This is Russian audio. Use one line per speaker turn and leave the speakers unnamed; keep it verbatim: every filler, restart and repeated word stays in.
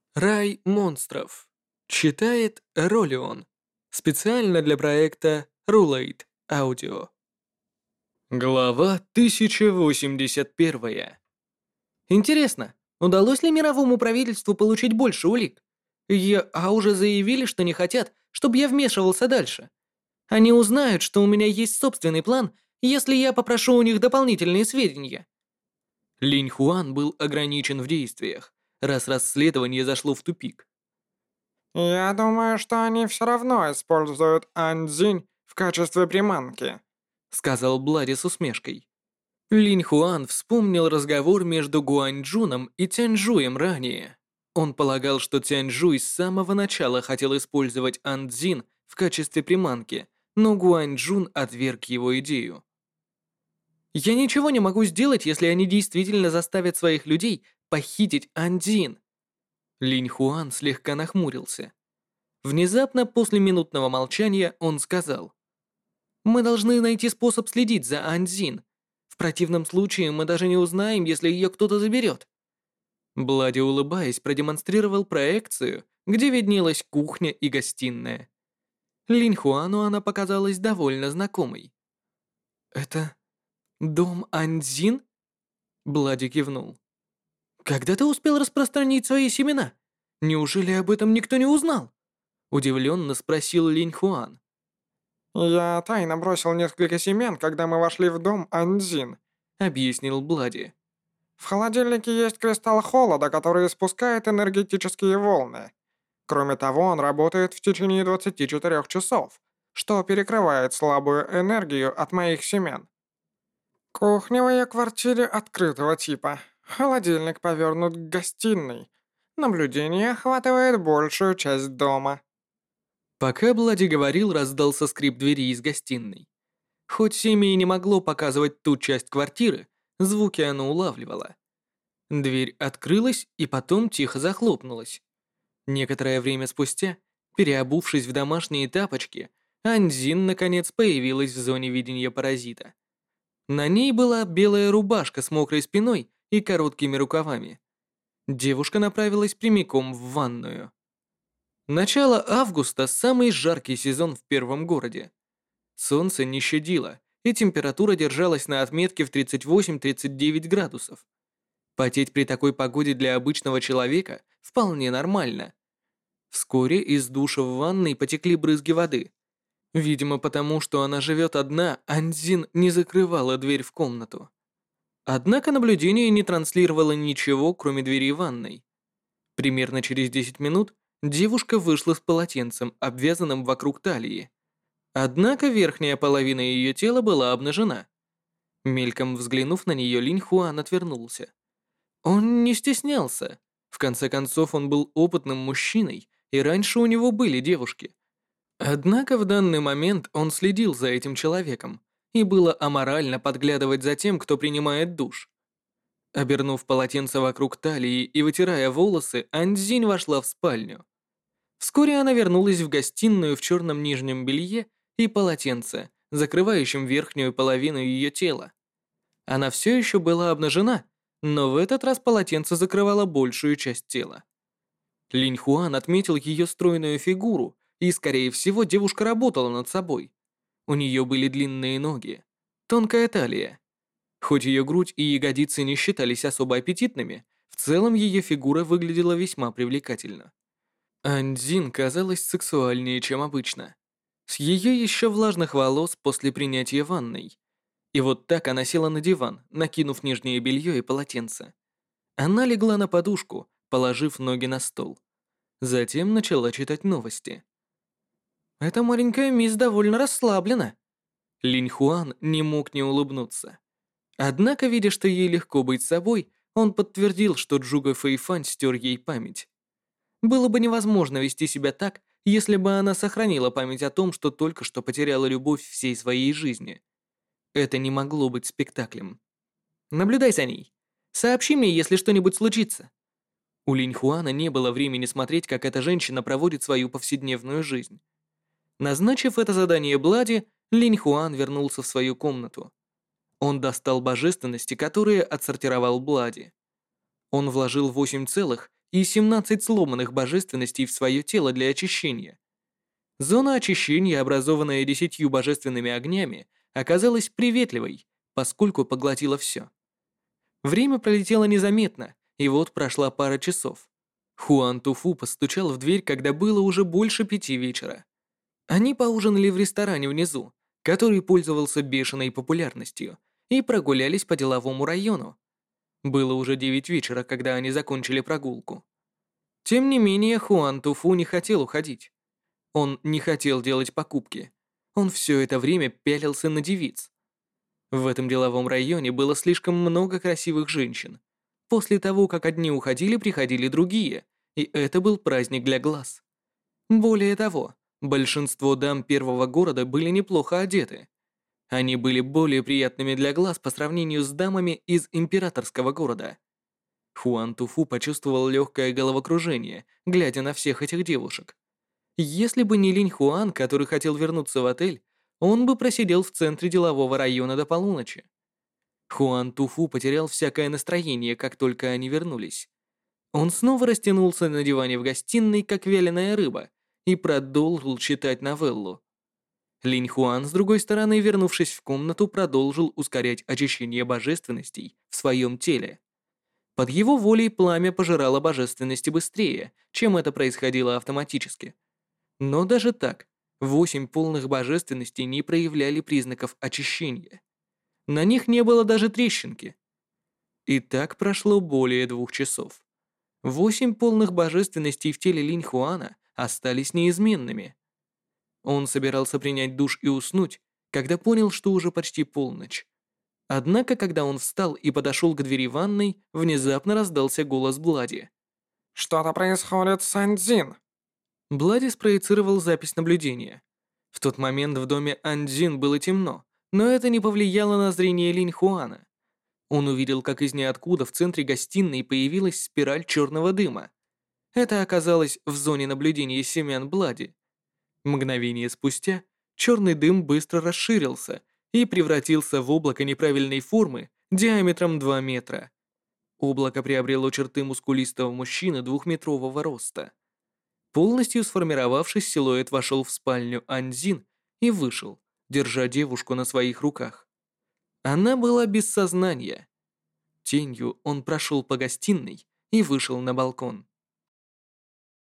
Рай монстров. Читает Ролион. Специально для проекта Rulate Audio. Глава тысяча восемьдесят один. Интересно, удалось ли мировому правительству получить больше улик? ЕА уже заявили, что не хотят, чтобы я вмешивался дальше. Они узнают, что у меня есть собственный план, если я попрошу у них дополнительные сведения. Линь Хуан был ограничен в действиях, раз расследование зашло в тупик.
«Я думаю, что они все равно используют Андзинь в качестве приманки»,
— сказал Блади с усмешкой. Линь Хуан вспомнил разговор между Гуаньчжуном и Тяньжуем ранее. Он полагал, что Тяньжуй с самого начала хотел использовать Андзин в качестве приманки, но Гуаньчжун отверг его идею. «Я ничего не могу сделать, если они действительно заставят своих людей похитить Андзин». Линь Хуан слегка нахмурился. Внезапно, после минутного молчания, он сказал: «Мы должны найти способ следить за Андзин. В противном случае мы даже не узнаем, если ее кто-то заберет». Блади, улыбаясь, продемонстрировал проекцию, где виднелась кухня и гостиная. Линь Хуану она показалась довольно знакомой. «Это дом Андзин?» Блади кивнул. «Когда ты успел распространить свои семена? Неужели об этом никто не узнал?» Удивленно спросил Линь Хуан.
«Я тайно бросил несколько семян, когда мы вошли в дом Андзин»,
— объяснил Блади.
«В холодильнике есть кристалл холода, который испускает энергетические волны. Кроме того, он работает в течение двадцати четырёх часов, что перекрывает слабую энергию от моих семян. Кухня в её квартире открытого типа. Холодильник повернут к гостиной. Наблюдение охватывает большую часть дома».
Пока Блади говорил, раздался скрип двери из гостиной. Хоть семя и не могло показывать ту часть квартиры, звуки оно улавливало. Дверь открылась и потом тихо захлопнулась. Некоторое время спустя, переобувшись в домашние тапочки, Анзин наконец появилась в зоне видения паразита. На ней была белая рубашка с мокрой спиной и короткими рукавами. Девушка направилась прямиком в ванную. Начало августа – самый жаркий сезон в первом городе. Солнце не щадило, и температура держалась на отметке в тридцать восемь тридцать девять градусов. Потеть при такой погоде для обычного человека вполне нормально. Вскоре из душа в ванной потекли брызги воды. Видимо, потому что она живет одна, Анзин не закрывала дверь в комнату. Однако наблюдение не транслировало ничего, кроме двери ванной. Примерно через десять минут девушка вышла с полотенцем, обвязанным вокруг талии. Однако верхняя половина ее тела была обнажена. Мельком взглянув на нее, Линь Хуан отвернулся. Он не стеснялся. В конце концов, он был опытным мужчиной, и раньше у него были девушки. Однако в данный момент он следил за этим человеком, и было аморально подглядывать за тем, кто принимает душ. Обернув полотенце вокруг талии и вытирая волосы, Анзинь вошла в спальню. Вскоре она вернулась в гостиную в черном нижнем белье и полотенце, закрывающем верхнюю половину ее тела. Она все еще была обнажена, но в этот раз полотенце закрывало большую часть тела. Линь Хуан отметил ее стройную фигуру, и, скорее всего, девушка работала над собой. У нее были длинные ноги, тонкая талия. Хоть ее грудь и ягодицы не считались особо аппетитными, в целом ее фигура выглядела весьма привлекательно. Андзин казалась сексуальнее, чем обычно. С ее еще влажных волос после принятия ванной. И вот так она села на диван, накинув нижнее белье и полотенце. Она легла на подушку, положив ноги на стол. Затем начала читать новости. «Эта маленькая мисс довольно расслаблена». Линь Хуан не мог не улыбнуться. Однако, видя, что ей легко быть собой, он подтвердил, что Джуга Фэйфань стер ей память. Было бы невозможно вести себя так, если бы она сохранила память о том, что только что потеряла любовь всей своей жизни. Это не могло быть спектаклем. Наблюдай за ней. Сообщи мне, если что-нибудь случится. У Линь Хуана не было времени смотреть, как эта женщина проводит свою повседневную жизнь. Назначив это задание Блади, Линь Хуан вернулся в свою комнату. Он достал божественности, которые отсортировал Блади. Он вложил восемь целых и семнадцать сломанных божественностей в свое тело для очищения. Зона очищения, образованная десятью божественными огнями, оказалась приветливой, поскольку поглотила все. Время пролетело незаметно, и вот прошла пара часов. Хуан Туфу постучал в дверь, когда было уже больше пяти вечера. Они поужинали в ресторане внизу, который пользовался бешеной популярностью, и прогулялись по деловому району. Было уже девять вечера, когда они закончили прогулку. Тем не менее, Хуан Туфу не хотел уходить. Он не хотел делать покупки. Он все это время пялился на девиц. В этом деловом районе было слишком много красивых женщин. После того, как одни уходили, приходили другие, и это был праздник для глаз. Более того, большинство дам первого города были неплохо одеты. Они были более приятными для глаз по сравнению с дамами из императорского города. Хуан Туфу почувствовал легкое головокружение, глядя на всех этих девушек. Если бы не Линь Хуан, который хотел вернуться в отель, он бы просидел в центре делового района до полуночи. Хуан Туфу потерял всякое настроение, как только они вернулись. Он снова растянулся на диване в гостиной, как вяленая рыба, и продолжил читать новеллу. Линь Хуан, с другой стороны, вернувшись в комнату, продолжил ускорять очищение божественностей в своем теле. Под его волей пламя пожирало божественности быстрее, чем это происходило автоматически. Но даже так, восемь полных божественностей не проявляли признаков очищения. На них не было даже трещинки. И так прошло более двух часов. Восемь полных божественностей в теле Линь Хуана остались неизменными. Он собирался принять душ и уснуть, когда понял, что уже почти полночь. Однако, когда он встал и подошел к двери ванной, внезапно раздался голос Блади.
Что-то происходит с Андзин.
Блади спроецировал запись наблюдения. В тот момент в доме Андзин было темно, но это не повлияло на зрение Линь Хуана. Он увидел, как из ниоткуда в центре гостиной появилась спираль черного дыма. Это оказалось в зоне наблюдения семян Блади. Мгновение спустя черный дым быстро расширился и превратился в облако неправильной формы диаметром два метра. Облако приобрело черты мускулистого мужчины двухметрового роста. Полностью сформировавшись, силуэт вошел в спальню Анзин и вышел, держа девушку на своих руках. Она была без сознания. Тенью он прошел по гостиной и вышел на балкон.